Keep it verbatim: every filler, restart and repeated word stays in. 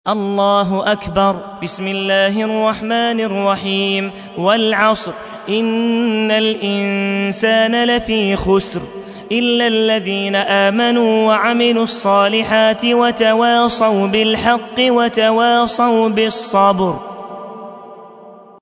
الله أكبر. بسم الله الرحمن الرحيم. والعصر إن الإنسان لفي خسر إلا الذين آمنوا وعملوا الصالحات وتواصوا بالحق وتواصوا بالصبر.